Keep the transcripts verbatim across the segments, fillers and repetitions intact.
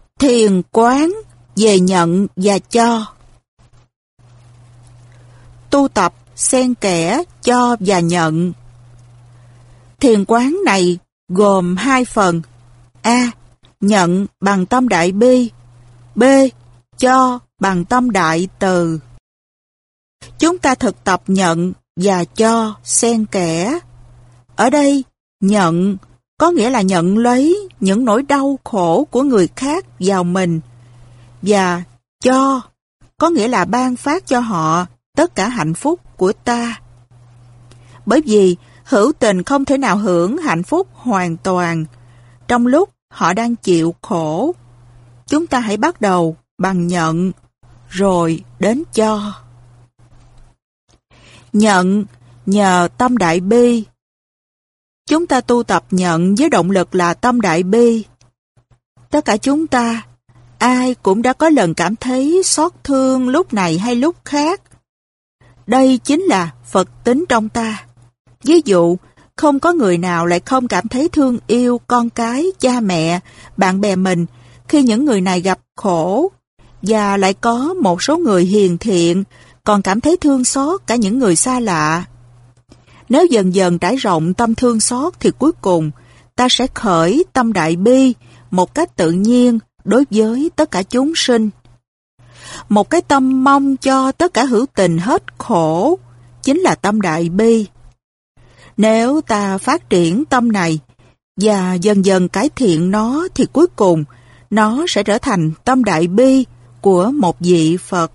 Thiền quán về nhận và cho. Tu tập xen kẽ cho và nhận. Thiền quán này gồm hai phần: A. Nhận bằng tâm đại bi. B. Cho bằng tâm đại từ. Chúng ta thực tập nhận và cho xen kẽ. Ở đây, nhận có nghĩa là nhận lấy những nỗi đau khổ của người khác vào mình, và cho có nghĩa là ban phát cho họ tất cả hạnh phúc của ta. Bởi vì hữu tình không thể nào hưởng hạnh phúc hoàn toàn trong lúc họ đang chịu khổ. Chúng ta hãy bắt đầu bằng nhận, rồi đến cho. Nhận nhờ tâm đại bi. Chúng ta tu tập nhận với động lực là tâm đại bi. Tất cả chúng ta, ai cũng đã có lần cảm thấy xót thương lúc này hay lúc khác. Đây chính là Phật tính trong ta. Ví dụ, không có người nào lại không cảm thấy thương yêu con cái, cha mẹ, bạn bè mình khi những người này gặp khổ, và lại có một số người hiền thiện còn cảm thấy thương xót cả những người xa lạ. Nếu dần dần trải rộng tâm thương xót thì cuối cùng ta sẽ khởi tâm đại bi một cách tự nhiên đối với tất cả chúng sinh. Một cái tâm mong cho tất cả hữu tình hết khổ chính là tâm đại bi. Nếu ta phát triển tâm này và dần dần cải thiện nó thì cuối cùng nó sẽ trở thành tâm đại bi của một vị Phật.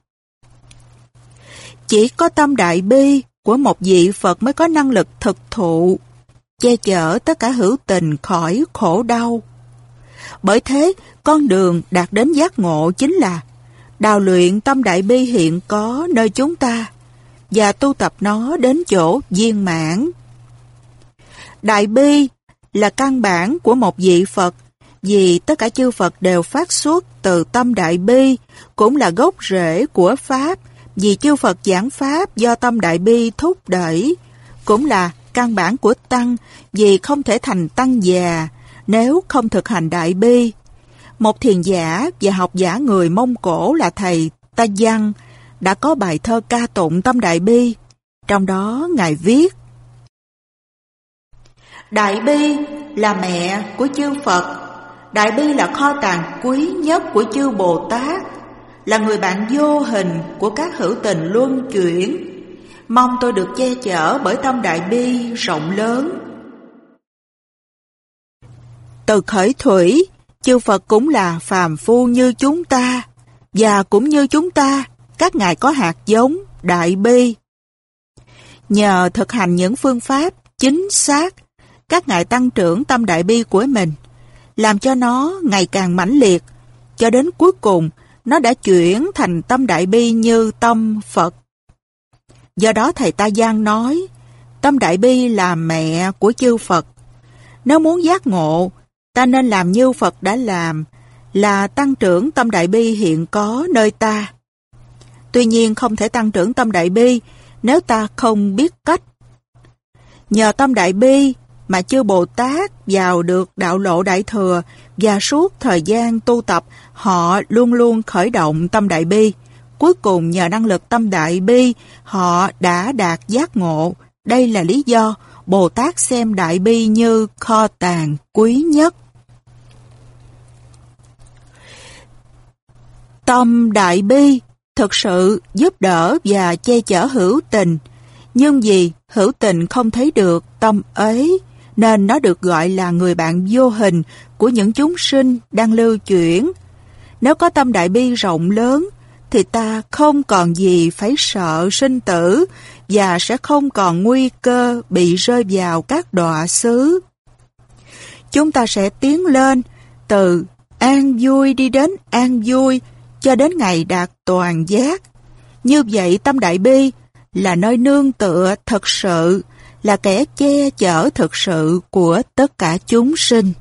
Chỉ có tâm đại bi của một vị Phật mới có năng lực thực thụ, che chở tất cả hữu tình khỏi khổ đau. Bởi thế, con đường đạt đến giác ngộ chính là đào luyện tâm đại bi hiện có nơi chúng ta và tu tập nó đến chỗ viên mãn. Đại bi là căn bản của một vị Phật, vì tất cả chư Phật đều phát xuất từ tâm đại bi, cũng là gốc rễ của Pháp, vì chư Phật giảng Pháp do tâm đại bi thúc đẩy, cũng là căn bản của Tăng, vì không thể thành Tăng già nếu không thực hành đại bi. Một thiền giả và học giả người Mông Cổ là thầy Ta Văn đã có bài thơ ca tụng tâm đại bi. Trong đó Ngài viết: Đại bi là mẹ của chư Phật, đại bi là kho tàng quý nhất của chư Bồ Tát, là người bạn vô hình của các hữu tình luân chuyển. Mong tôi được che chở bởi tâm đại bi rộng lớn. Từ khởi thủy, chư Phật cũng là phàm phu như chúng ta, và cũng như chúng ta, các ngài có hạt giống đại bi. Nhờ thực hành những phương pháp chính xác, các ngài tăng trưởng tâm đại bi của mình, làm cho nó ngày càng mãnh liệt, cho đến cuối cùng nó đã chuyển thành tâm đại bi như tâm Phật. Do đó thầy Ta Giang nói, tâm đại bi là mẹ của chư Phật. Nếu muốn giác ngộ, ta nên làm như Phật đã làm, là tăng trưởng tâm đại bi hiện có nơi ta. Tuy nhiên không thể tăng trưởng tâm đại bi nếu ta không biết cách. Nhờ tâm đại bi mà chư Bồ Tát vào được đạo lộ đại thừa, và suốt thời gian tu tập họ luôn luôn khởi động tâm đại bi. Cuối cùng nhờ năng lực tâm đại bi họ đã đạt giác ngộ. Đây là lý do Bồ Tát xem đại bi như kho tàng quý nhất. Tâm đại bi thực sự giúp đỡ và che chở hữu tình, nhưng vì hữu tình không thấy được tâm ấy, nên nó được gọi là người bạn vô hình của những chúng sinh đang lưu chuyển. Nếu có tâm đại bi rộng lớn, thì ta không còn gì phải sợ sinh tử, và sẽ không còn nguy cơ bị rơi vào các đọa xứ. Chúng ta sẽ tiến lên từ an vui đi đến an vui, cho đến ngày đạt toàn giác. Như vậy tâm đại bi là nơi nương tựa thật sự, là kẻ che chở thực sự của tất cả chúng sinh.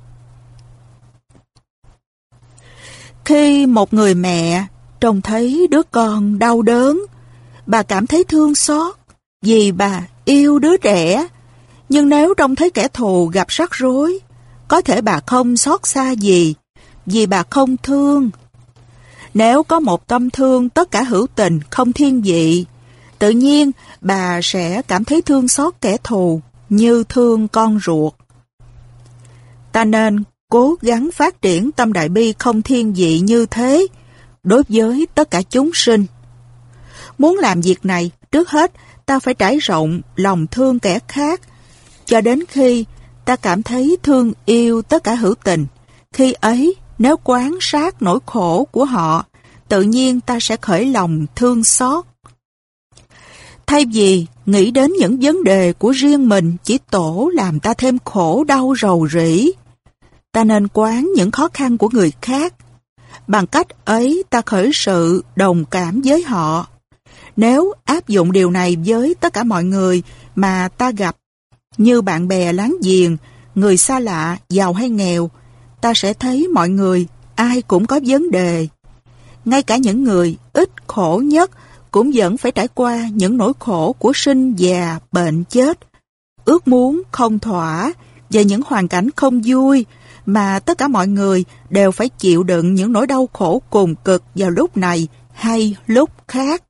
Khi một người mẹ trông thấy đứa con đau đớn, bà cảm thấy thương xót vì bà yêu đứa trẻ. Nhưng nếu trông thấy kẻ thù gặp rắc rối, có thể bà không xót xa gì, vì bà không thương. Nếu có một tâm thương tất cả hữu tình, không thiên vị, tự nhiên bà sẽ cảm thấy thương xót kẻ thù như thương con ruột. Ta nên cố gắng phát triển tâm đại bi không thiên vị như thế đối với tất cả chúng sinh. Muốn làm việc này, trước hết ta phải trải rộng lòng thương kẻ khác, cho đến khi ta cảm thấy thương yêu tất cả hữu tình. Khi ấy, nếu quan sát nỗi khổ của họ, tự nhiên ta sẽ khởi lòng thương xót. Thay vì nghĩ đến những vấn đề của riêng mình chỉ tổ làm ta thêm khổ đau rầu rĩ, ta nên quán những khó khăn của người khác. Bằng cách ấy ta khởi sự đồng cảm với họ. Nếu áp dụng điều này với tất cả mọi người mà ta gặp, như bạn bè láng giềng, người xa lạ, giàu hay nghèo, ta sẽ thấy mọi người, ai cũng có vấn đề. Ngay cả những người ít khổ nhất cũng vẫn phải trải qua những nỗi khổ của sinh già, bệnh chết, ước muốn không thỏa và những hoàn cảnh không vui, mà tất cả mọi người đều phải chịu đựng những nỗi đau khổ cùng cực vào lúc này hay lúc khác.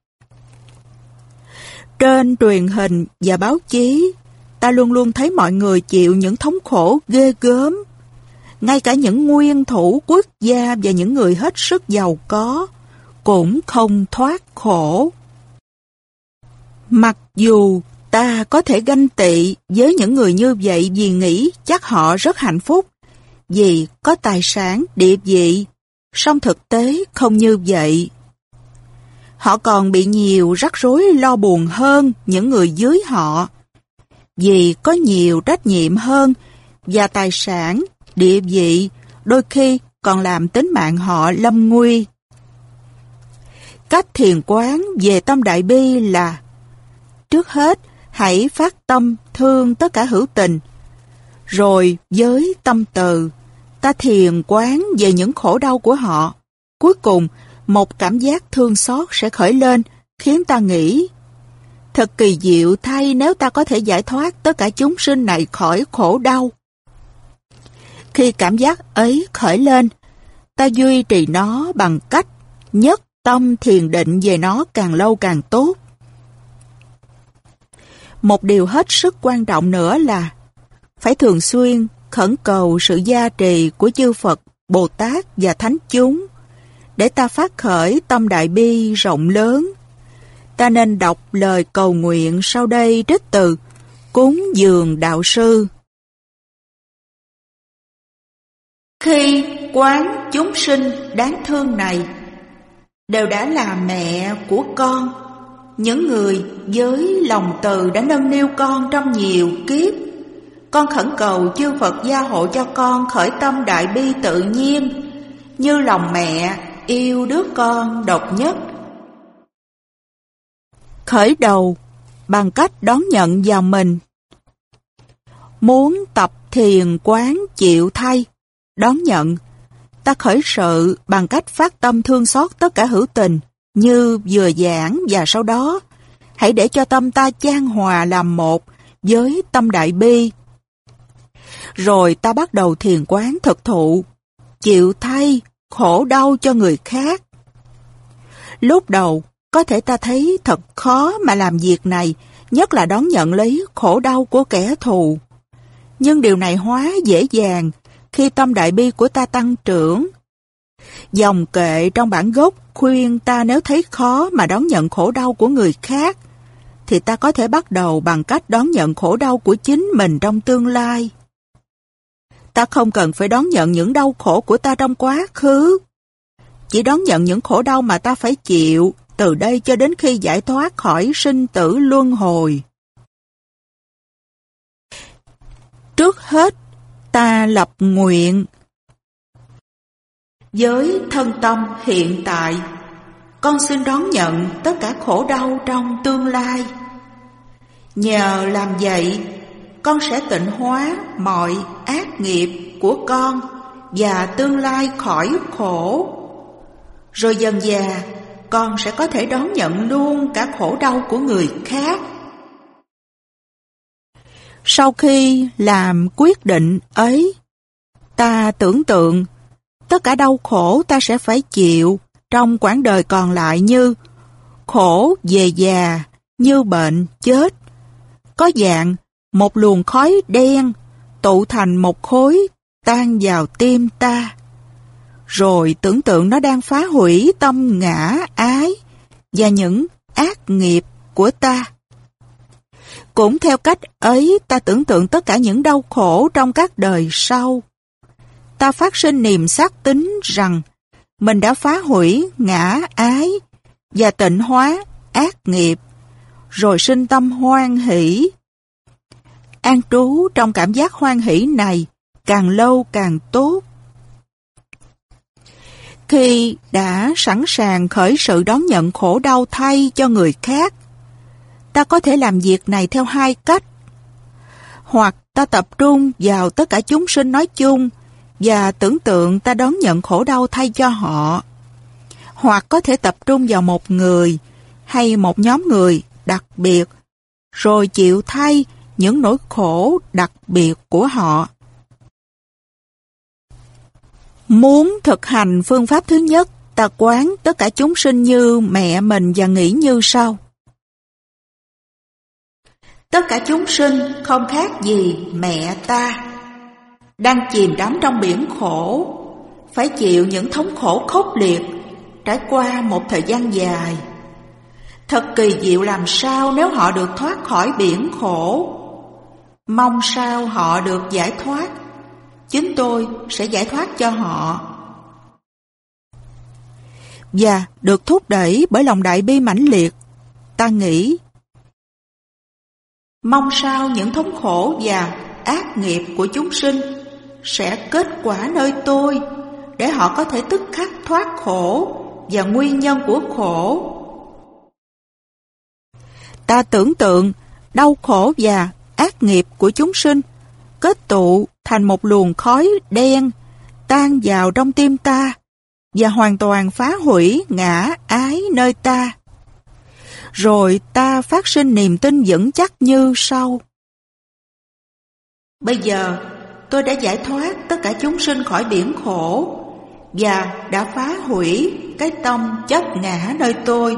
Trên truyền hình và báo chí, ta luôn luôn thấy mọi người chịu những thống khổ ghê gớm. Ngay cả những nguyên thủ quốc gia và những người hết sức giàu có cũng không thoát khổ. Mặc dù ta có thể ganh tị với những người như vậy vì nghĩ chắc họ rất hạnh phúc, vì có tài sản, địa vị, song thực tế không như vậy. Họ còn bị nhiều rắc rối lo buồn hơn những người dưới họ, vì có nhiều trách nhiệm hơn và tài sản, địa vị đôi khi còn làm tính mạng họ lâm nguy. Cách thiền quán về tâm đại bi là: trước hết, hãy phát tâm thương tất cả hữu tình. Rồi với tâm từ, ta thiền quán về những khổ đau của họ. Cuối cùng, một cảm giác thương xót sẽ khởi lên, khiến ta nghĩ: thật kỳ diệu thay nếu ta có thể giải thoát tất cả chúng sinh này khỏi khổ đau. Khi cảm giác ấy khởi lên, ta duy trì nó bằng cách nhất tâm thiền định về nó càng lâu càng tốt. Một điều hết sức quan trọng nữa là phải thường xuyên khẩn cầu sự gia trì của chư Phật, Bồ Tát và Thánh chúng để ta phát khởi tâm đại bi rộng lớn. Ta nên đọc lời cầu nguyện sau đây trích từ Cúng Dường Đạo Sư. Khi quán chúng sinh đáng thương này đều đã là mẹ của con, những người với lòng từ đã nâng niu con trong nhiều kiếp, con khẩn cầu chư Phật gia hộ cho con khởi tâm đại bi tự nhiên, như lòng mẹ yêu đứa con độc nhất. Khởi đầu bằng cách đón nhận vào mình. Muốn tập thiền quán chịu thay, đón nhận, ta khởi sự bằng cách phát tâm thương xót tất cả hữu tình, như vừa giảng, và sau đó hãy để cho tâm ta chan hòa làm một với tâm đại bi. Rồi ta bắt đầu thiền quán thực thụ, chịu thay khổ đau cho người khác. Lúc đầu, có thể ta thấy thật khó mà làm việc này, nhất là đón nhận lấy khổ đau của kẻ thù. Nhưng điều này hóa dễ dàng khi tâm đại bi của ta tăng trưởng. Dòng kệ trong bản gốc khuyên ta nếu thấy khó mà đón nhận khổ đau của người khác, thì ta có thể bắt đầu bằng cách đón nhận khổ đau của chính mình trong tương lai. Ta không cần phải đón nhận những đau khổ của ta trong quá khứ. Chỉ đón nhận những khổ đau mà ta phải chịu từ đây cho đến khi giải thoát khỏi sinh tử luân hồi. Trước hết, ta lập nguyện. Với thân tâm hiện tại, con xin đón nhận tất cả khổ đau trong tương lai. Nhờ làm vậy, con sẽ tịnh hóa mọi ác nghiệp của con và tương lai khỏi khổ. Rồi dần dà, con sẽ có thể đón nhận luôn cả khổ đau của người khác. Sau khi làm quyết định ấy, ta tưởng tượng tất cả đau khổ ta sẽ phải chịu trong quãng đời còn lại, như khổ về già, như bệnh chết, có dạng một luồng khói đen tụ thành một khối tan vào tim ta. Rồi tưởng tượng nó đang phá hủy tâm ngã ái và những ác nghiệp của ta. Cũng theo cách ấy, ta tưởng tượng tất cả những đau khổ trong các đời sau. Ta phát sinh niềm xác tín rằng mình đã phá hủy ngã ái và tịnh hóa ác nghiệp, rồi sinh tâm hoan hỷ. An trú trong cảm giác hoan hỷ này càng lâu càng tốt. Khi đã sẵn sàng khởi sự đón nhận khổ đau thay cho người khác, ta có thể làm việc này theo hai cách. Hoặc ta tập trung vào tất cả chúng sinh nói chung và tưởng tượng ta đón nhận khổ đau thay cho họ. Hoặc có thể tập trung vào một người hay một nhóm người đặc biệt, rồi chịu thay những nỗi khổ đặc biệt của họ. Muốn thực hành phương pháp thứ nhất, ta quán tất cả chúng sinh như mẹ mình và nghĩ như sau. Tất cả chúng sinh không khác gì mẹ ta, đang chìm đắm trong biển khổ, phải chịu những thống khổ khốc liệt, trải qua một thời gian dài. Thật kỳ diệu làm sao nếu họ được thoát khỏi biển khổ. Mong sao họ được giải thoát, chính tôi sẽ giải thoát cho họ. Và được thúc đẩy bởi lòng đại bi mãnh liệt, ta nghĩ, mong sao những thống khổ và ác nghiệp của chúng sinh sẽ kết quả nơi tôi, để họ có thể tức khắc thoát khổ và nguyên nhân của khổ. Ta tưởng tượng đau khổ và ác nghiệp của chúng sinh kết tụ thành một luồng khói đen tan vào trong tim ta và hoàn toàn phá hủy ngã ái nơi ta. Rồi ta phát sinh niềm tin vững chắc như sau. Bây giờ tôi đã giải thoát tất cả chúng sinh khỏi biển khổ và đã phá hủy cái tâm chấp ngã nơi tôi.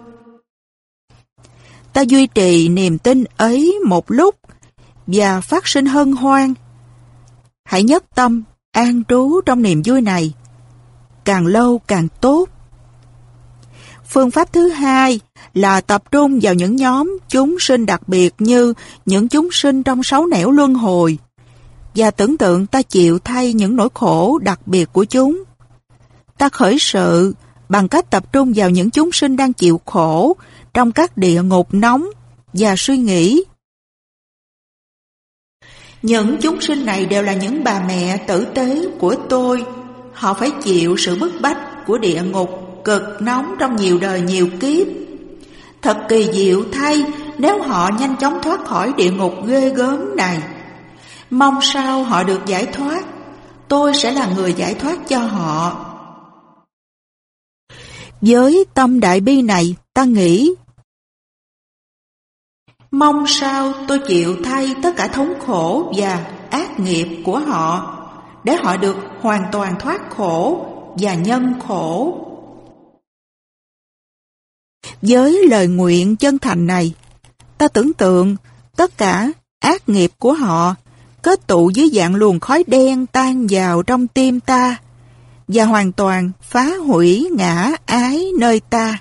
Ta duy trì niềm tin ấy một lúc và phát sinh hân hoan. Hãy nhất tâm an trú trong niềm vui này, càng lâu càng tốt. Phương pháp thứ hai là tập trung vào những nhóm chúng sinh đặc biệt như những chúng sinh trong sáu nẻo luân hồi và tưởng tượng ta chịu thay những nỗi khổ đặc biệt của chúng. Ta khởi sự bằng cách tập trung vào những chúng sinh đang chịu khổ trong các địa ngục nóng và suy nghĩ. Những chúng sinh này đều là những bà mẹ tử tế của tôi. Họ phải chịu sự bức bách của địa ngục cực nóng trong nhiều đời nhiều kiếp. Thật kỳ diệu thay nếu họ nhanh chóng thoát khỏi địa ngục ghê gớm này. Mong sao họ được giải thoát, tôi sẽ là người giải thoát cho họ. Với tâm đại bi này, ta nghĩ, mong sao tôi chịu thay tất cả thống khổ và ác nghiệp của họ, để họ được hoàn toàn thoát khổ và nhân khổ. Với lời nguyện chân thành này, ta tưởng tượng tất cả ác nghiệp của họ kết tụ dưới dạng luồng khói đen tan vào trong tim ta và hoàn toàn phá hủy ngã ái nơi ta.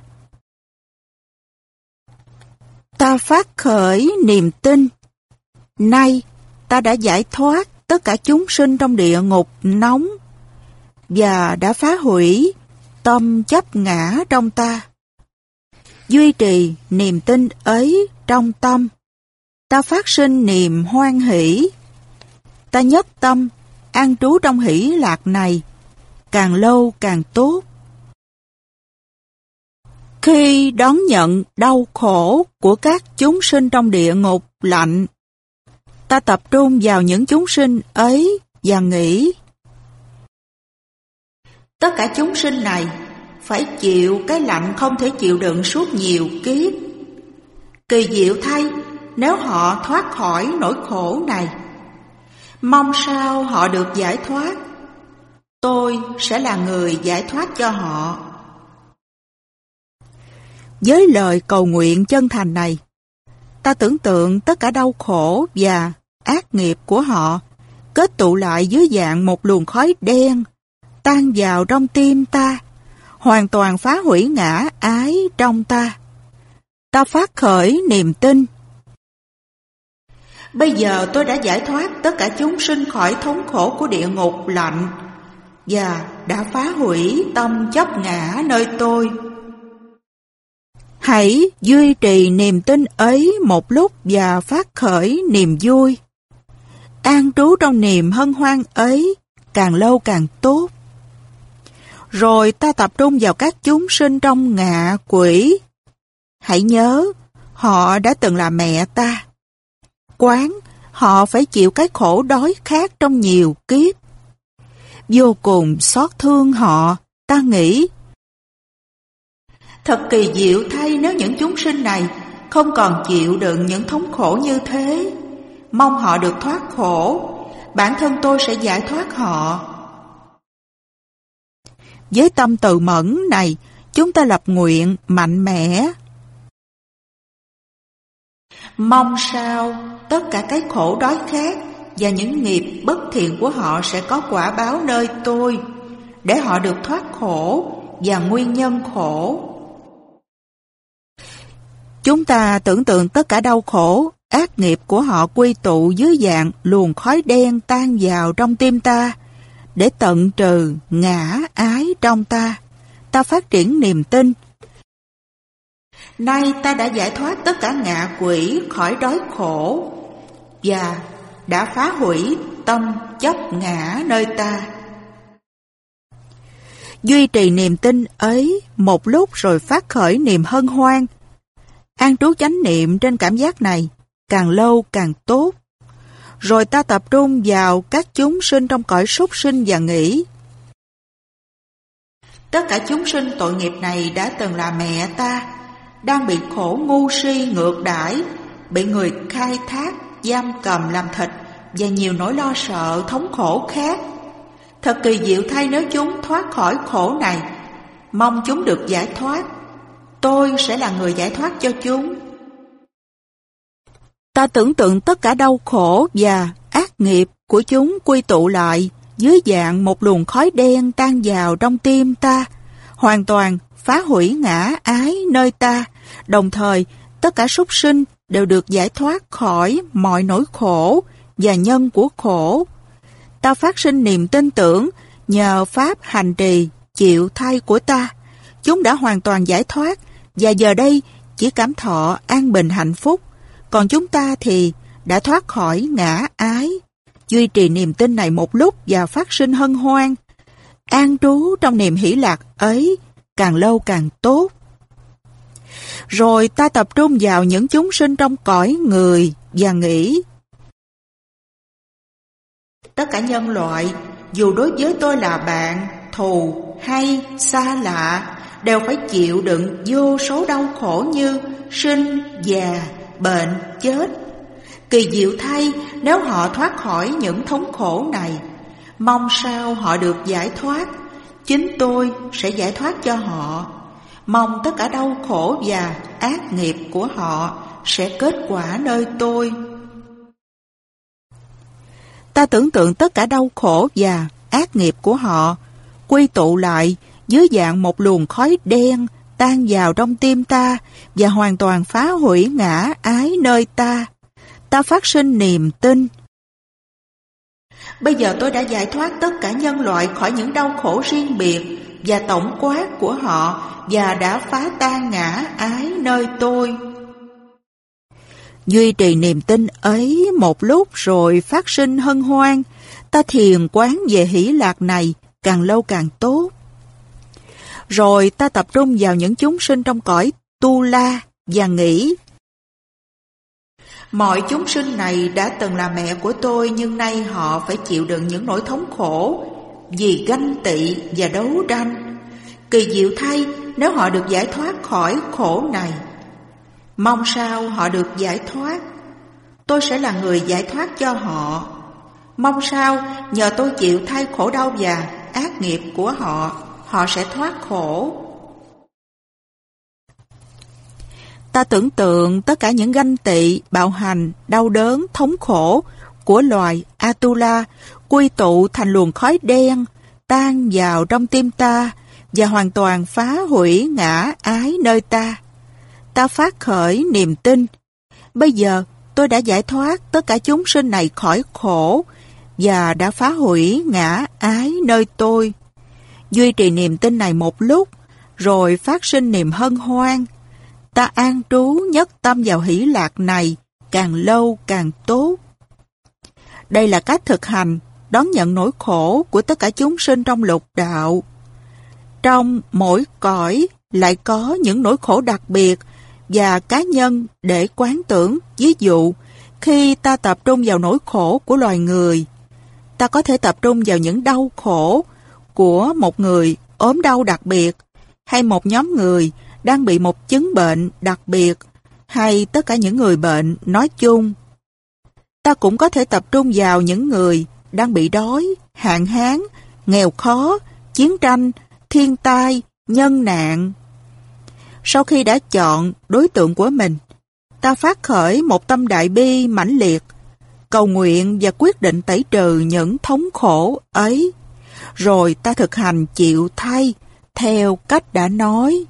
Ta phát khởi niềm tin, nay ta đã giải thoát tất cả chúng sinh trong địa ngục nóng và đã phá hủy tâm chấp ngã trong ta. Duy trì niềm tin ấy trong tâm, ta phát sinh niềm hoan hỷ. Ta nhất tâm an trú trong hỷ lạc này, càng lâu càng tốt. Khi đón nhận đau khổ của các chúng sinh trong địa ngục lạnh, ta tập trung vào những chúng sinh ấy và nghĩ, tất cả chúng sinh này phải chịu cái lạnh không thể chịu đựng suốt nhiều kiếp. Kỳ diệu thay nếu họ thoát khỏi nỗi khổ này. Mong sao họ được giải thoát, tôi sẽ là người giải thoát cho họ. Với lời cầu nguyện chân thành này, ta tưởng tượng tất cả đau khổ và ác nghiệp của họ kết tụ lại dưới dạng một luồng khói đen, tan vào trong tim ta, hoàn toàn phá hủy ngã ái trong ta. Ta phát khởi niềm tin. Bây giờ tôi đã giải thoát tất cả chúng sinh khỏi thống khổ của địa ngục lạnh và đã phá hủy tâm chấp ngã nơi tôi. Hãy duy trì niềm tin ấy một lúc và phát khởi niềm vui. An trú trong niềm hân hoan ấy càng lâu càng tốt. Rồi ta tập trung vào các chúng sinh trong ngạ quỷ. Hãy nhớ, họ đã từng là mẹ ta. Quán, họ phải chịu cái khổ đói khát trong nhiều kiếp. Vô cùng xót thương họ, ta nghĩ. Thật kỳ diệu thay nếu những chúng sinh này không còn chịu đựng những thống khổ như thế. Mong họ được thoát khổ, bản thân tôi sẽ giải thoát họ. Với tâm từ mẫn này, chúng ta lập nguyện mạnh mẽ. Mong sao tất cả cái khổ đói khát và những nghiệp bất thiện của họ sẽ có quả báo nơi tôi, để họ được thoát khổ và nguyên nhân khổ. Chúng ta tưởng tượng tất cả đau khổ, ác nghiệp của họ quy tụ dưới dạng luồng khói đen tan vào trong tim ta, để tận trừ ngã ái trong ta. Ta phát triển niềm tin. Nay ta đã giải thoát tất cả ngạ quỷ khỏi đói khổ và đã phá hủy tâm chấp ngã nơi ta. Duy trì niềm tin ấy một lúc rồi phát khởi niềm hân hoan. An trú chánh niệm trên cảm giác này càng lâu càng tốt. Rồi ta tập trung vào các chúng sinh trong cõi súc sinh và nghĩ. Tất cả chúng sinh tội nghiệp này đã từng là mẹ ta, đang bị khổ ngu si ngược đãi, bị người khai thác, giam cầm làm thịt và nhiều nỗi lo sợ thống khổ khác. Thật kỳ diệu thay nếu chúng thoát khỏi khổ này. Mong chúng được giải thoát. Tôi sẽ là người giải thoát cho chúng. Ta tưởng tượng tất cả đau khổ và ác nghiệp của chúng quy tụ lại dưới dạng một luồng khói đen tan vào trong tim ta, hoàn toàn phá hủy ngã ái nơi ta. Đồng thời, tất cả súc sinh đều được giải thoát khỏi mọi nỗi khổ và nhân của khổ. Ta phát sinh niềm tin tưởng nhờ pháp hành trì chịu thay của ta. Chúng đã hoàn toàn giải thoát và giờ đây chỉ cảm thọ an bình hạnh phúc. Còn chúng ta thì đã thoát khỏi ngã ái. Duy trì niềm tin này một lúc và phát sinh hân hoan. An trú trong niềm hỷ lạc ấy càng lâu càng tốt. Rồi ta tập trung vào những chúng sinh trong cõi người và nghĩ. Tất cả nhân loại, dù đối với tôi là bạn, thù hay xa lạ, đều phải chịu đựng vô số đau khổ như sinh, già, bệnh, chết. Kỳ diệu thay nếu họ thoát khỏi những thống khổ này. Mong sao họ được giải thoát. Chính tôi sẽ giải thoát cho họ. Mong tất cả đau khổ và ác nghiệp của họ sẽ kết quả nơi tôi. Ta tưởng tượng tất cả đau khổ và ác nghiệp của họ quy tụ lại dưới dạng một luồng khói đen tan vào trong tim ta và hoàn toàn phá hủy ngã ái nơi ta. Ta phát sinh niềm tin. Bây giờ tôi đã giải thoát tất cả nhân loại khỏi những đau khổ riêng biệt và tổng quát của họ và đã phá tan ngã ái nơi tôi. Duy trì niềm tin ấy một lúc rồi phát sinh hân hoan. Ta thiền quán về hỷ lạc này càng lâu càng tốt. Rồi ta tập trung vào những chúng sinh trong cõi tu la và nghĩ. Mọi chúng sinh này đã từng là mẹ của tôi, nhưng nay họ phải chịu đựng những nỗi thống khổ vì ganh tị và đấu tranh. Kỳ diệu thay nếu họ được giải thoát khỏi khổ này. Mong sao họ được giải thoát. Tôi sẽ là người giải thoát cho họ. Mong sao nhờ tôi chịu thay khổ đau và ác nghiệp của họ, họ sẽ thoát khổ. Ta tưởng tượng tất cả những ganh tị, bạo hành, đau đớn, thống khổ của loài Atula quy tụ thành luồng khói đen, tan vào trong tim ta và hoàn toàn phá hủy ngã ái nơi ta. Ta phát khởi niềm tin. Bây giờ tôi đã giải thoát tất cả chúng sinh này khỏi khổ và đã phá hủy ngã ái nơi tôi. Duy trì niềm tin này một lúc, rồi phát sinh niềm hân hoan. Ta an trú nhất tâm vào hỷ lạc này, càng lâu càng tốt. Đây là cách thực hành, đón nhận nỗi khổ của tất cả chúng sinh trong lục đạo. Trong mỗi cõi lại có những nỗi khổ đặc biệt và cá nhân để quán tưởng. Ví dụ, khi ta tập trung vào nỗi khổ của loài người, ta có thể tập trung vào những đau khổ của một người ốm đau đặc biệt, hay một nhóm người đang bị một chứng bệnh đặc biệt, hay tất cả những người bệnh nói chung. Ta cũng có thể tập trung vào những người đang bị đói, hạn hán, nghèo khó, chiến tranh, thiên tai, nhân nạn. Sau khi đã chọn đối tượng của mình, ta phát khởi một tâm đại bi mãnh liệt, cầu nguyện và quyết định tẩy trừ những thống khổ ấy. Rồi ta thực hành chịu thay theo cách đã nói.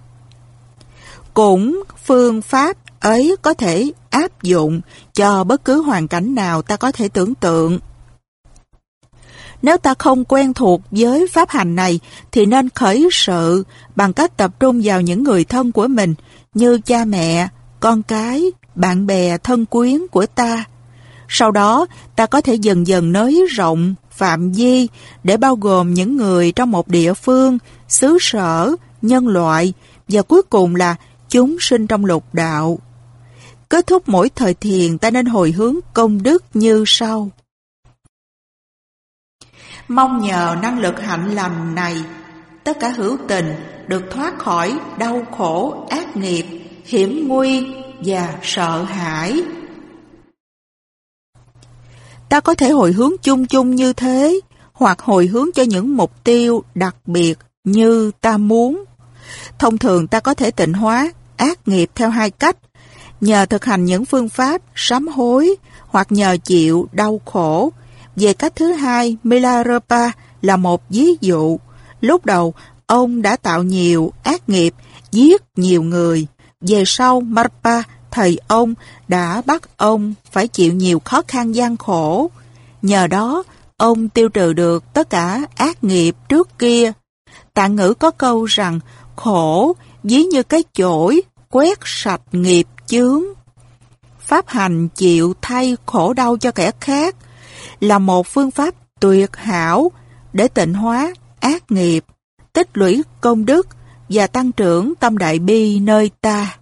Cũng phương pháp ấy có thể áp dụng cho bất cứ hoàn cảnh nào ta có thể tưởng tượng. Nếu ta không quen thuộc với pháp hành này thì nên khởi sự bằng cách tập trung vào những người thân của mình như cha mẹ, con cái, bạn bè thân quyến của ta. Sau đó ta có thể dần dần nới rộng phạm vi để bao gồm những người trong một địa phương, xứ sở, nhân loại và cuối cùng là chúng sinh trong lục đạo. Kết thúc mỗi thời thiền ta nên hồi hướng công đức như sau. Mong nhờ năng lực hạnh lành này, tất cả hữu tình được thoát khỏi đau khổ, ác nghiệp, hiểm nguy và sợ hãi. Ta có thể hồi hướng chung chung như thế, hoặc hồi hướng cho những mục tiêu đặc biệt như ta muốn. Thông thường ta có thể tịnh hóa ác nghiệp theo hai cách, nhờ thực hành những phương pháp sám hối hoặc nhờ chịu đau khổ. Về cách thứ hai, Milarepa là một ví dụ. Lúc đầu, ông đã tạo nhiều ác nghiệp, giết nhiều người. Về sau, Marpa, thầy ông, đã bắt ông phải chịu nhiều khó khăn gian khổ. Nhờ đó, ông tiêu trừ được tất cả ác nghiệp trước kia. Tạng ngữ có câu rằng, khổ ví như cái chổi, quét sạch nghiệp chướng. Pháp hành chịu thay khổ đau cho kẻ khác là một phương pháp tuyệt hảo để tịnh hóa ác nghiệp, tích lũy công đức và tăng trưởng tâm đại bi nơi ta.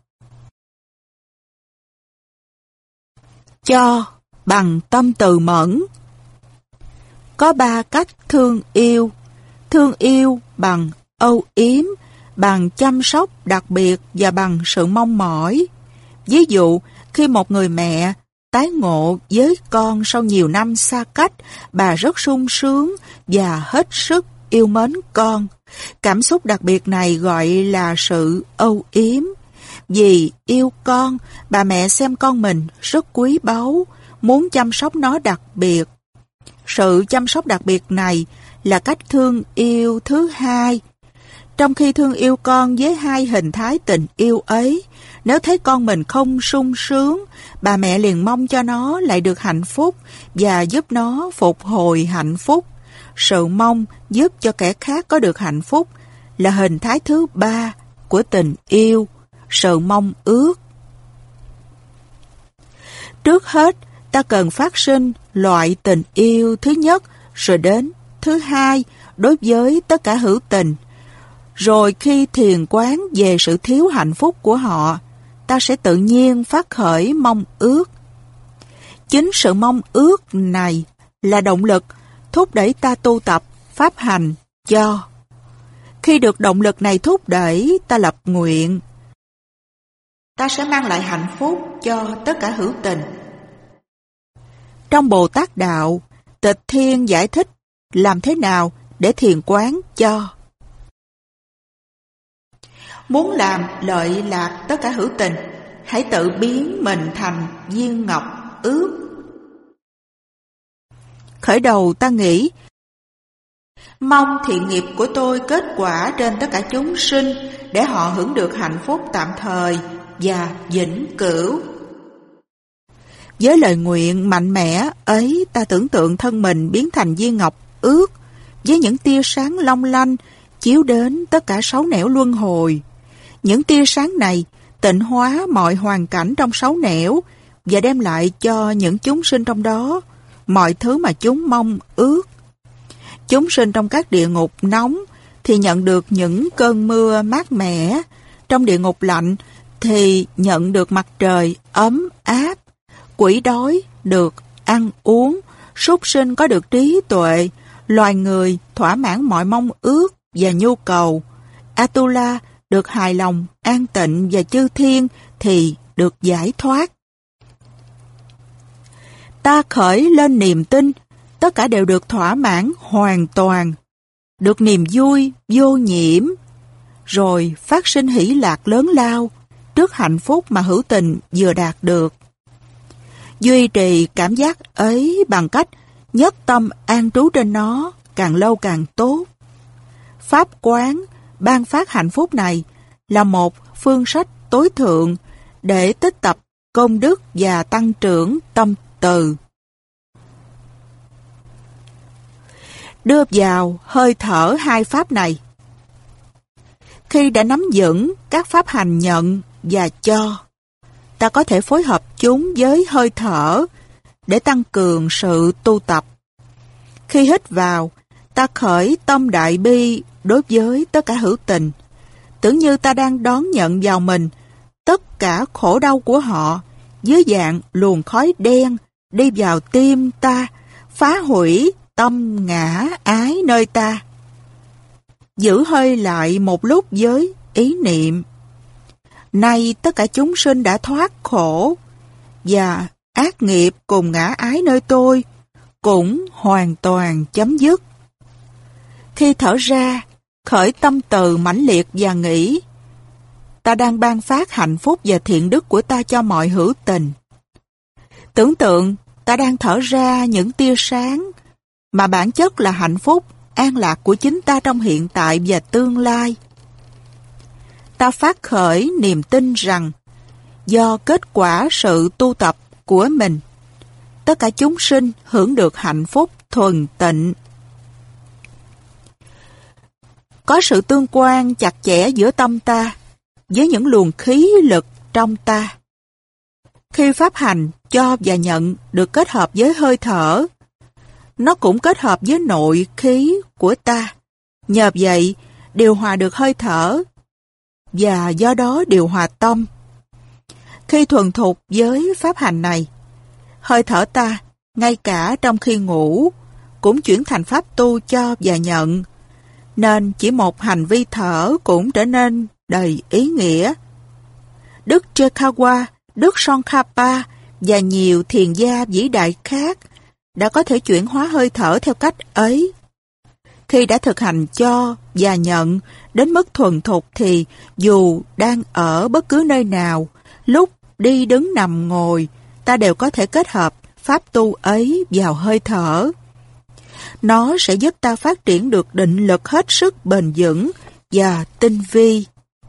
Cho bằng tâm từ mẫn. Có ba cách thương yêu. Thương yêu bằng âu yếm, bằng chăm sóc đặc biệt và bằng sự mong mỏi. Ví dụ, khi một người mẹ tái ngộ với con sau nhiều năm xa cách, bà rất sung sướng và hết sức yêu mến con. Cảm xúc đặc biệt này gọi là sự âu yếm. Vì yêu con, bà mẹ xem con mình rất quý báu, muốn chăm sóc nó đặc biệt. Sự chăm sóc đặc biệt này là cách thương yêu thứ hai. Trong khi thương yêu con với hai hình thái tình yêu ấy, nếu thấy con mình không sung sướng, bà mẹ liền mong cho nó lại được hạnh phúc và giúp nó phục hồi hạnh phúc. Sự mong giúp cho kẻ khác có được hạnh phúc là hình thái thứ ba của tình yêu, sự mong ước. Trước hết, ta cần phát sinh loại tình yêu thứ nhất, rồi đến thứ hai đối với tất cả hữu tình. Rồi khi thiền quán về sự thiếu hạnh phúc của họ, ta sẽ tự nhiên phát khởi mong ước. Chính sự mong ước này là động lực thúc đẩy ta tu tập pháp hành cho. Khi được động lực này thúc đẩy, ta lập nguyện. Ta sẽ mang lại hạnh phúc cho tất cả hữu tình. Trong Bồ Tát Đạo, Tịch Thiên giải thích làm thế nào để thiền quán cho. Muốn làm lợi lạc tất cả hữu tình, hãy tự biến mình thành viên ngọc ước. Khởi đầu ta nghĩ, mong thiện nghiệp của tôi kết quả trên tất cả chúng sinh để họ hưởng được hạnh phúc tạm thời và vĩnh cửu. Với lời nguyện mạnh mẽ ấy, ta tưởng tượng thân mình biến thành viên ngọc ước với những tia sáng long lanh chiếu đến tất cả sáu nẻo luân hồi. Những tia sáng này tịnh hóa mọi hoàn cảnh trong sáu nẻo và đem lại cho những chúng sinh trong đó mọi thứ mà chúng mong ước. Chúng sinh trong các địa ngục nóng thì nhận được những cơn mưa mát mẻ, trong địa ngục lạnh thì nhận được mặt trời ấm áp, quỷ đói được ăn uống, súc sinh có được trí tuệ, loài người thỏa mãn mọi mong ước và nhu cầu, Atula được hài lòng, an tịnh và chư thiên thì được giải thoát. Ta khởi lên niềm tin, tất cả đều được thỏa mãn hoàn toàn, được niềm vui vô nhiễm, rồi phát sinh hỷ lạc lớn lao trước hạnh phúc mà hữu tình vừa đạt được. Duy trì cảm giác ấy bằng cách nhất tâm an trú trên nó càng lâu càng tốt. Pháp quán ban phát hạnh phúc này là một phương sách tối thượng để tích tập công đức và tăng trưởng tâm từ. Đưa vào hơi thở hai pháp này. Khi đã nắm vững các pháp hành nhận và cho, ta có thể phối hợp chúng với hơi thở để tăng cường sự tu tập. Khi hít vào, ta khởi tâm đại bi đối với tất cả hữu tình, tưởng như ta đang đón nhận vào mình tất cả khổ đau của họ dưới dạng luồng khói đen đi vào tim ta, phá hủy tâm ngã ái nơi ta. Giữ hơi lại một lúc với ý niệm: nay tất cả chúng sinh đã thoát khổ, và ác nghiệp cùng ngã ái nơi tôi cũng hoàn toàn chấm dứt. Khi thở ra, khởi tâm từ mãnh liệt và nghĩ: ta đang ban phát hạnh phúc và thiện đức của ta cho mọi hữu tình. Tưởng tượng ta đang thở ra những tia sáng mà bản chất là hạnh phúc, an lạc của chính ta trong hiện tại và tương lai. Ta phát khởi niềm tin rằng do kết quả sự tu tập của mình, tất cả chúng sinh hưởng được hạnh phúc thuần tịnh. Có sự tương quan chặt chẽ giữa tâm ta với những luồng khí lực trong ta. Khi pháp hành cho và nhận được kết hợp với hơi thở, nó cũng kết hợp với nội khí của ta. Nhờ vậy, điều hòa được hơi thở và do đó điều hòa tâm. Khi thuần thục với pháp hành này, hơi thở ta, ngay cả trong khi ngủ, cũng chuyển thành pháp tu cho và nhận, nên chỉ một hành vi thở cũng trở nên đầy ý nghĩa. Đức Chekawa, Đức Tsongkhapa và nhiều thiền gia vĩ đại khác đã có thể chuyển hóa hơi thở theo cách ấy. Khi đã thực hành cho và nhận đến mức thuần thục thì dù đang ở bất cứ nơi nào, lúc đi đứng nằm ngồi, ta đều có thể kết hợp pháp tu ấy vào hơi thở. Nó sẽ giúp ta phát triển được định lực hết sức bền vững và tinh vi.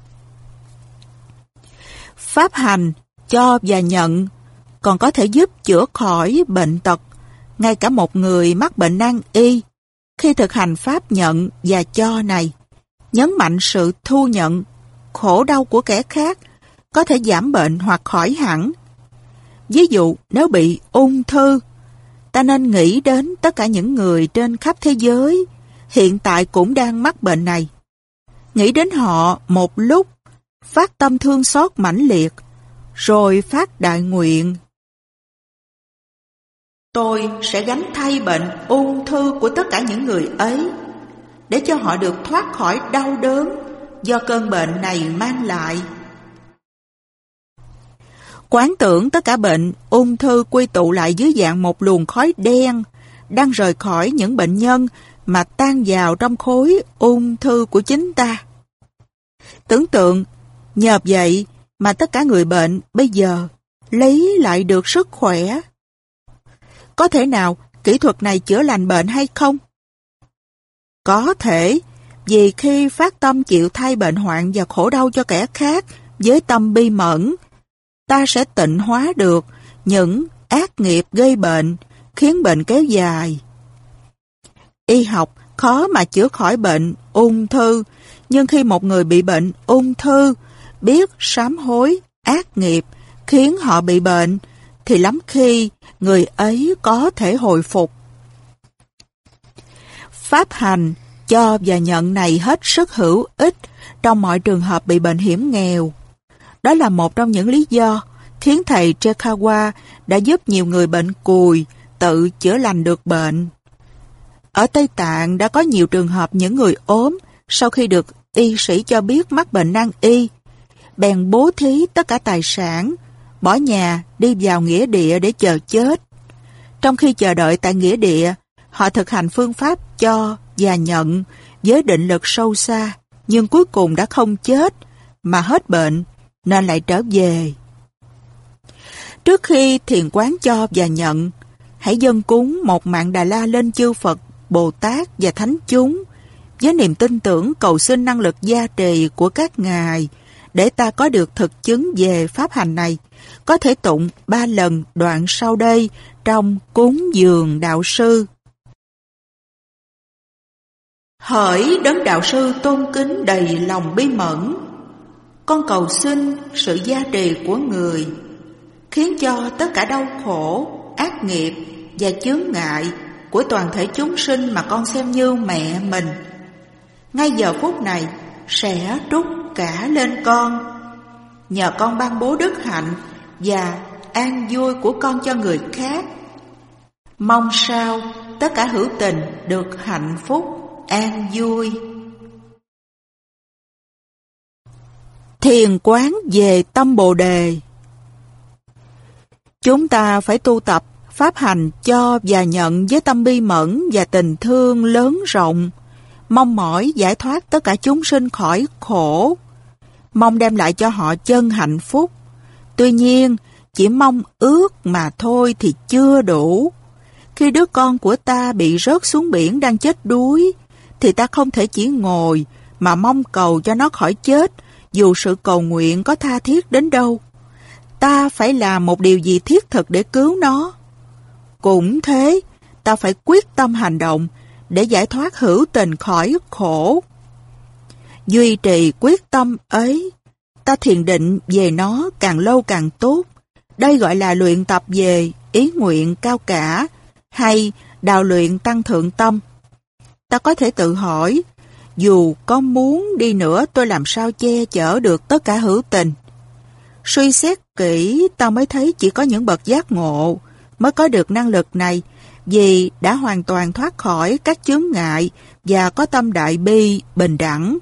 Pháp hành cho và nhận còn có thể giúp chữa khỏi bệnh tật. Ngay cả một người mắc bệnh nan y, khi thực hành pháp nhận và cho này, nhấn mạnh sự thu nhận khổ đau của kẻ khác, có thể giảm bệnh hoặc khỏi hẳn. Ví dụ, nếu bị ung thư, ta nên nghĩ đến tất cả những người trên khắp thế giới hiện tại cũng đang mắc bệnh này. Nghĩ đến họ một lúc, phát tâm thương xót mãnh liệt, rồi phát đại nguyện: tôi sẽ gánh thay bệnh ung thư của tất cả những người ấy, để cho họ được thoát khỏi đau đớn do cơn bệnh này mang lại. Quán tưởng tất cả bệnh ung thư quy tụ lại dưới dạng một luồng khói đen đang rời khỏi những bệnh nhân mà tan vào trong khối ung thư của chính ta. Tưởng tượng, nhờ vậy mà tất cả người bệnh bây giờ lấy lại được sức khỏe. Có thể nào kỹ thuật này chữa lành bệnh hay không? Có thể, vì khi phát tâm chịu thay bệnh hoạn và khổ đau cho kẻ khác với tâm bi mẫn, ta sẽ tịnh hóa được những ác nghiệp gây bệnh, khiến bệnh kéo dài. Y học khó mà chữa khỏi bệnh ung thư, nhưng khi một người bị bệnh ung thư biết sám hối ác nghiệp khiến họ bị bệnh, thì lắm khi người ấy có thể hồi phục. Pháp hành cho và nhận này hết sức hữu ích trong mọi trường hợp bị bệnh hiểm nghèo. Đó là một trong những lý do khiến thầy Trekawa đã giúp nhiều người bệnh cùi tự chữa lành được bệnh. Ở Tây Tạng đã có nhiều trường hợp những người ốm sau khi được y sĩ cho biết mắc bệnh nan y, bèn bố thí tất cả tài sản, bỏ nhà đi vào nghĩa địa để chờ chết. Trong khi chờ đợi tại nghĩa địa, họ thực hành phương pháp cho và nhận với định lực sâu xa, nhưng cuối cùng đã không chết mà hết bệnh nên lại trở về. Trước khi thiền quán cho và nhận, hãy dâng cúng một mạng Đà La lên chư Phật, Bồ Tát và Thánh chúng với niềm tin tưởng cầu xin năng lực gia trì của các ngài để ta có được thực chứng về pháp hành này. Có thể tụng ba lần đoạn sau đây trong cúng dường đạo sư. Hỡi đấng đạo sư tôn kính đầy lòng bi mẫn, con cầu xin sự gia trì của người, khiến cho tất cả đau khổ, ác nghiệp và chướng ngại của toàn thể chúng sinh mà con xem như mẹ mình, ngay giờ phút này sẽ trút cả lên con. Nhờ con ban bố đức hạnh và an vui của con cho người khác. Mong sao tất cả hữu tình được hạnh phúc, an vui. Thiền quán về tâm Bồ Đề. Chúng ta phải tu tập pháp hành cho và nhận với tâm bi mẫn và tình thương lớn rộng, mong mỏi giải thoát tất cả chúng sinh khỏi khổ, mong đem lại cho họ chân hạnh phúc. Tuy nhiên, chỉ mong ước mà thôi thì chưa đủ. Khi đứa con của ta bị rớt xuống biển đang chết đuối, thì ta không thể chỉ ngồi mà mong cầu cho nó khỏi chết, dù sự cầu nguyện có tha thiết đến đâu. Ta phải làm một điều gì thiết thực để cứu nó. Cũng thế, ta phải quyết tâm hành động để giải thoát hữu tình khỏi khổ. Duy trì quyết tâm ấy, ta thiền định về nó càng lâu càng tốt. Đây gọi là luyện tập về ý nguyện cao cả hay đào luyện tăng thượng tâm. Ta có thể tự hỏi, dù có muốn đi nữa tôi làm sao che chở được tất cả hữu tình. Suy xét kỹ, ta mới thấy chỉ có những bậc giác ngộ mới có được năng lực này, vì đã hoàn toàn thoát khỏi các chướng ngại và có tâm đại bi bình đẳng.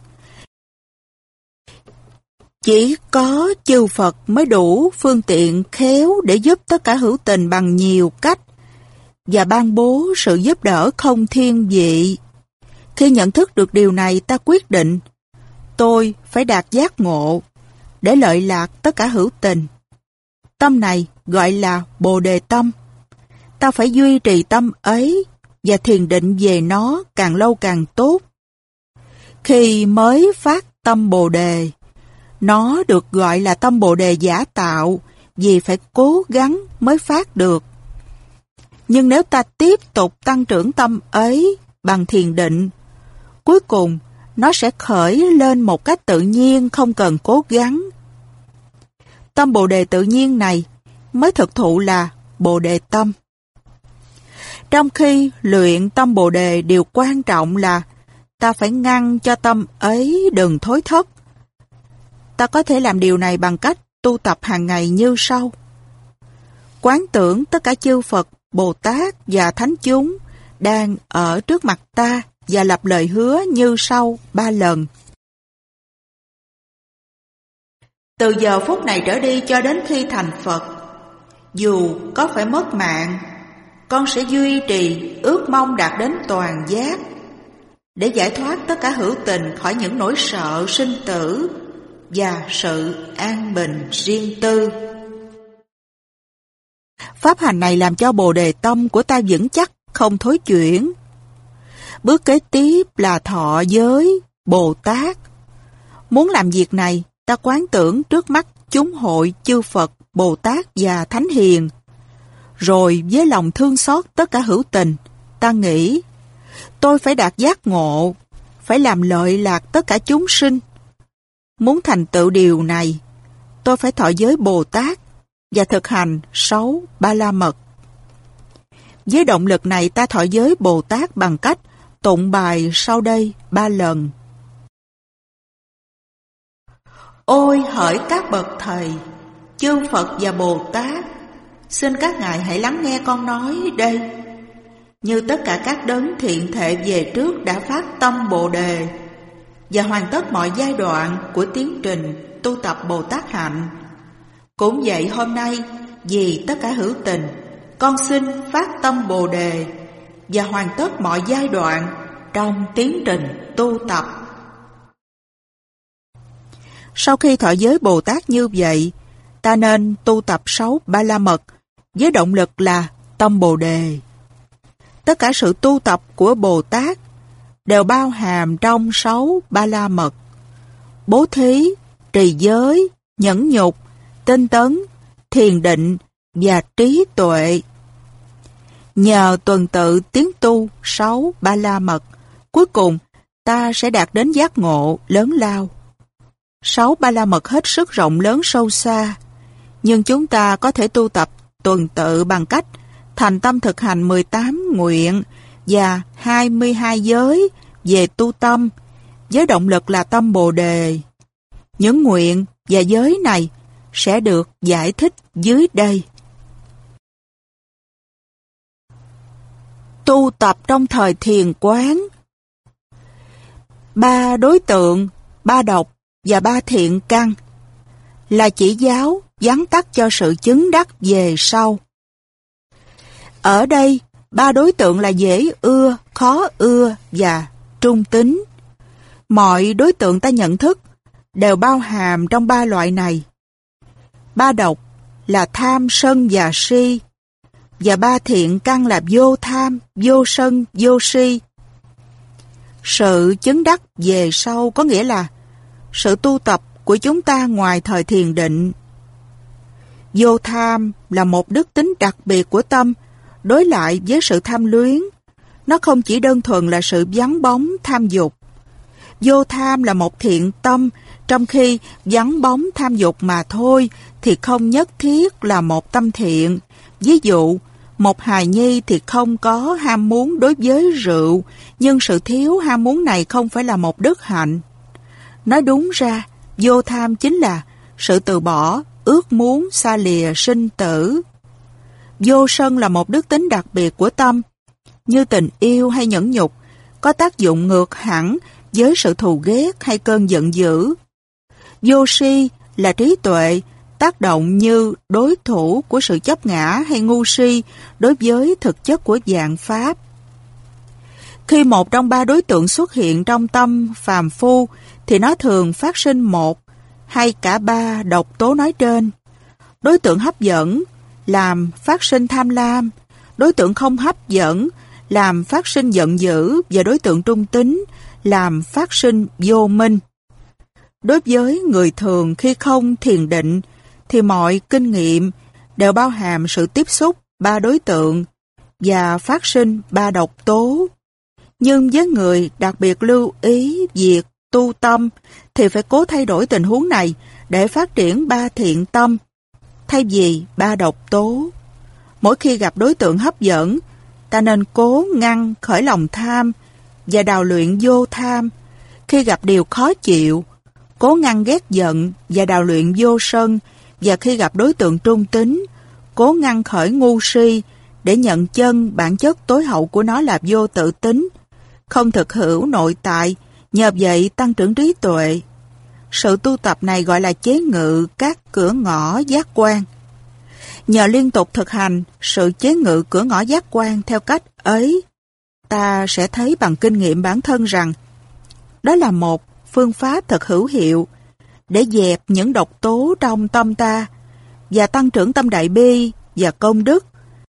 Chỉ có chư Phật mới đủ phương tiện khéo để giúp tất cả hữu tình bằng nhiều cách và ban bố sự giúp đỡ không thiên vị. Khi nhận thức được điều này, ta quyết định tôi phải đạt giác ngộ để lợi lạc tất cả hữu tình. Tâm này gọi là Bồ Đề tâm. Ta phải duy trì tâm ấy và thiền định về nó càng lâu càng tốt. Khi mới phát tâm Bồ Đề, nó được gọi là tâm Bồ Đề giả tạo vì phải cố gắng mới phát được. Nhưng nếu ta tiếp tục tăng trưởng tâm ấy bằng thiền định, cuối cùng nó sẽ khởi lên một cách tự nhiên, không cần cố gắng. Tâm Bồ Đề tự nhiên này mới thực thụ là Bồ Đề tâm. Trong khi luyện tâm Bồ Đề, điều quan trọng là ta phải ngăn cho tâm ấy đừng thối thất. Ta có thể làm điều này bằng cách tu tập hàng ngày như sau. Quán tưởng tất cả chư Phật, Bồ Tát và Thánh chúng đang ở trước mặt ta và lập lời hứa như sau ba lần. Từ giờ phút này trở đi cho đến khi thành Phật, dù có phải mất mạng, con sẽ duy trì ước mong đạt đến toàn giác để giải thoát tất cả hữu tình khỏi những nỗi sợ sinh tử và sự an bình riêng tư. Pháp hành này làm cho bồ đề tâm của ta vững chắc, không thối chuyển. Bước kế tiếp là thọ giới Bồ Tát. Muốn làm việc này, ta quán tưởng trước mắt chúng hội chư Phật, Bồ Tát và Thánh Hiền. Rồi với lòng thương xót tất cả hữu tình, ta nghĩ, tôi phải đạt giác ngộ, phải làm lợi lạc tất cả chúng sinh. Muốn thành tựu điều này, tôi phải thọ giới Bồ Tát và thực hành sáu ba la mật. Với động lực này ta thọ giới Bồ Tát bằng cách tụng bài sau đây ba lần. Ôi hỡi các bậc thầy, chư Phật và Bồ Tát, xin các ngài hãy lắng nghe con nói đây. Như tất cả các đấng thiện thệ về trước đã phát tâm Bồ Đề và hoàn tất mọi giai đoạn của tiến trình tu tập Bồ Tát hạnh, cũng vậy hôm nay vì tất cả hữu tình, con xin phát tâm Bồ Đề và hoàn tất mọi giai đoạn trong tiến trình tu tập. Sau khi thọ giới Bồ Tát như vậy, ta nên tu tập sáu ba la mật với động lực là tâm Bồ Đề. Tất cả sự tu tập của Bồ Tát đều bao hàm trong sáu ba la mật: bố thí, trì giới, nhẫn nhục, tinh tấn, thiền định và trí tuệ. Nhờ tuần tự tiến tu sáu ba la mật, cuối cùng ta sẽ đạt đến giác ngộ lớn lao. Sáu ba la mật hết sức rộng lớn sâu xa, nhưng chúng ta có thể tu tập tuần tự bằng cách thành tâm thực hành mười tám nguyện và hai mươi hai giới về tu tâm, với động lực là tâm Bồ Đề. Những nguyện và giới này sẽ được giải thích dưới đây. Tu tập trong thời thiền quán. Ba đối tượng, ba độc và ba thiện căn là chỉ giáo vắn tắt cho sự chứng đắc về sau. Ở đây, ba đối tượng là dễ ưa, khó ưa và trung tính. Mọi đối tượng ta nhận thức đều bao hàm trong ba loại này. Ba độc là tham, sân và si, và ba thiện căn là vô tham, vô sân, vô si. Sự chứng đắc về sau có nghĩa là sự tu tập của chúng ta ngoài thời thiền định. Vô tham là một đức tính đặc biệt của tâm đối lại với sự tham luyến. Nó không chỉ đơn thuần là sự vắng bóng tham dục. Vô tham là một thiện tâm, trong khi vắng bóng tham dục mà thôi thì không nhất thiết là một tâm thiện. Ví dụ, một hài nhi thì không có ham muốn đối với rượu, nhưng sự thiếu ham muốn này không phải là một đức hạnh. Nói đúng ra, vô tham chính là sự từ bỏ, ước muốn xa lìa sinh tử. Vô sân là một đức tính đặc biệt của tâm, như tình yêu hay nhẫn nhục, có tác dụng ngược hẳn với sự thù ghét hay cơn giận dữ. Vô si là trí tuệ, tác động như đối thủ của sự chấp ngã hay ngu si đối với thực chất của vạn pháp. Khi một trong ba đối tượng xuất hiện trong tâm phàm phu, thì nó thường phát sinh một hay cả ba độc tố nói trên. Đối tượng hấp dẫn làm phát sinh tham lam, đối tượng không hấp dẫn làm phát sinh giận dữ, và đối tượng trung tính làm phát sinh vô minh. Đối với người thường khi không thiền định thì mọi kinh nghiệm đều bao hàm sự tiếp xúc ba đối tượng và phát sinh ba độc tố. Nhưng với người đặc biệt lưu ý việc tu tâm thì phải cố thay đổi tình huống này để phát triển ba thiện tâm thay vì ba độc tố. Mỗi khi gặp đối tượng hấp dẫn, ta nên cố ngăn khởi lòng tham và đào luyện vô tham. Khi gặp điều khó chịu, cố ngăn ghét giận và đào luyện vô sân. Và khi gặp đối tượng trung tính, cố ngăn khởi ngu si để nhận chân bản chất tối hậu của nó là vô tự tính, không thực hữu nội tại, nhờ vậy tăng trưởng trí tuệ. Sự tu tập này gọi là chế ngự các cửa ngõ giác quan. Nhờ liên tục thực hành sự chế ngự cửa ngõ giác quan theo cách ấy, ta sẽ thấy bằng kinh nghiệm bản thân rằng đó là một phương pháp thật hữu hiệu để dẹp những độc tố trong tâm ta và tăng trưởng tâm đại bi và công đức.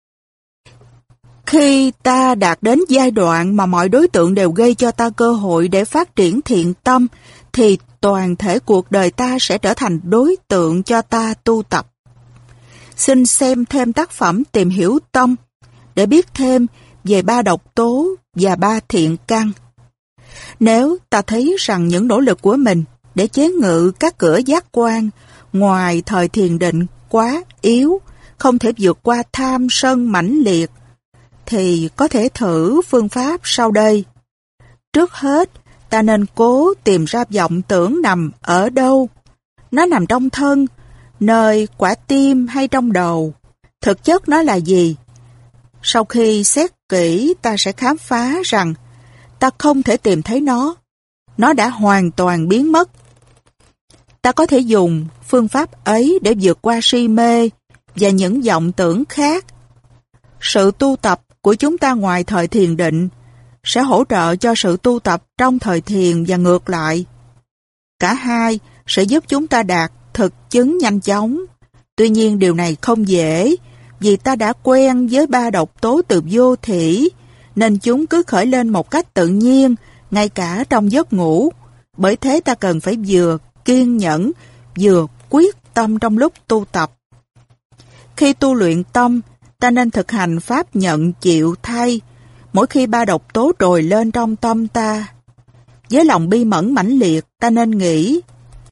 Khi ta đạt đến giai đoạn mà mọi đối tượng đều gây cho ta cơ hội để phát triển thiện tâm, thì toàn thể cuộc đời ta sẽ trở thành đối tượng cho ta tu tập. Xin xem thêm tác phẩm Tìm hiểu tâm để biết thêm về ba độc tố và ba thiện căn. Nếu ta thấy rằng những nỗ lực của mình để chế ngự các cửa giác quan ngoài thời thiền định quá yếu, không thể vượt qua tham sân mãnh liệt, thì có thể thử phương pháp sau đây. Trước hết, ta nên cố tìm ra vọng tưởng nằm ở đâu. Nó nằm trong thân, nơi quả tim hay trong đầu. Thực chất nó là gì? Sau khi xét kỹ, ta sẽ khám phá rằng ta không thể tìm thấy nó. Nó đã hoàn toàn biến mất. Ta có thể dùng phương pháp ấy để vượt qua si mê và những vọng tưởng khác. Sự tu tập của chúng ta ngoài thời thiền định sẽ hỗ trợ cho sự tu tập trong thời thiền và ngược lại. Cả hai sẽ giúp chúng ta đạt thực chứng nhanh chóng. Tuy nhiên điều này không dễ, vì ta đã quen với ba độc tố từ vô thỉ, nên chúng cứ khởi lên một cách tự nhiên, ngay cả trong giấc ngủ. Bởi thế ta cần phải vừa kiên nhẫn, vừa quyết tâm trong lúc tu tập. Khi tu luyện tâm, ta nên thực hành pháp nhận chịu thay, mỗi khi ba độc tố trồi lên trong tâm ta. Với lòng bi mẫn mãnh liệt, ta nên nghĩ: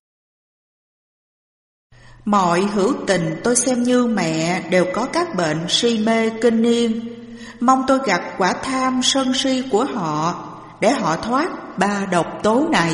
mọi hữu tình tôi xem như mẹ đều có các bệnh si mê kinh niên. Mong tôi gặt quả tham sân si của họ để họ thoát ba độc tố này.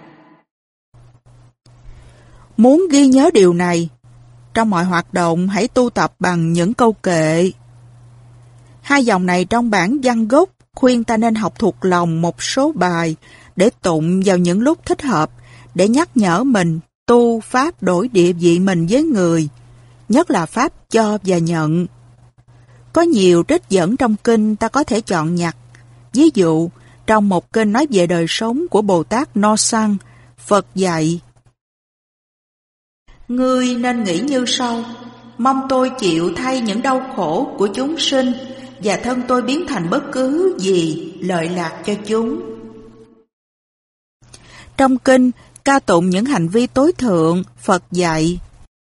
Muốn ghi nhớ điều này, trong mọi hoạt động hãy tu tập bằng những câu kệ. Hai dòng này trong bản văn gốc khuyên ta nên học thuộc lòng một số bài để tụng vào những lúc thích hợp, để nhắc nhở mình tu pháp đổi địa vị mình với người, nhất là pháp cho và nhận. Có nhiều trích dẫn trong kinh ta có thể chọn nhặt. Ví dụ, trong một kinh nói về đời sống của Bồ Tát No Sang, Phật dạy: ngươi nên nghĩ như sau: mong tôi chịu thay những đau khổ của chúng sinh và thân tôi biến thành bất cứ gì lợi lạc cho chúng. Trong kinh ca tụng những hành vi tối thượng, Phật dạy: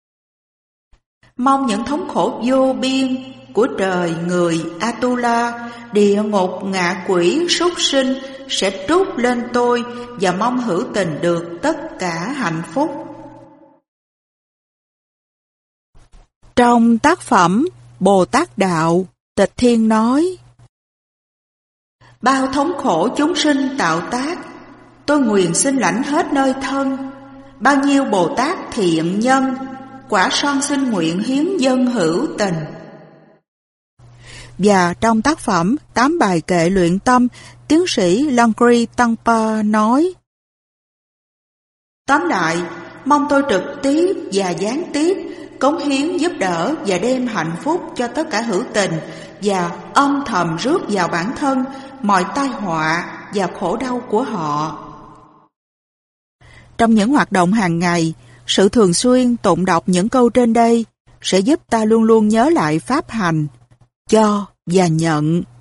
mong những thống khổ vô biên của trời người Atula, địa ngục, ngạ quỷ, súc sinh sẽ trút lên tôi, và mong hữu tình được tất cả hạnh phúc. Trong tác phẩm Bồ Tát Đạo, Tịch Thiên nói: bao thống khổ chúng sinh tạo tác, tôi nguyện xin lãnh hết nơi thân. Bao nhiêu Bồ Tát thiện nhân, quả son xin nguyện hiến dân hữu tình. Và trong tác phẩm Tám bài kệ luyện tâm, tiến sĩ Langri Tangpa nói: tóm lại, mong tôi trực tiếp và gián tiếp cống hiến giúp đỡ và đem hạnh phúc cho tất cả hữu tình, và âm thầm rước vào bản thân mọi tai họa và khổ đau của họ. Trong những hoạt động hàng ngày, sự thường xuyên tụng đọc những câu trên đây sẽ giúp ta luôn luôn nhớ lại pháp hành cho và nhận.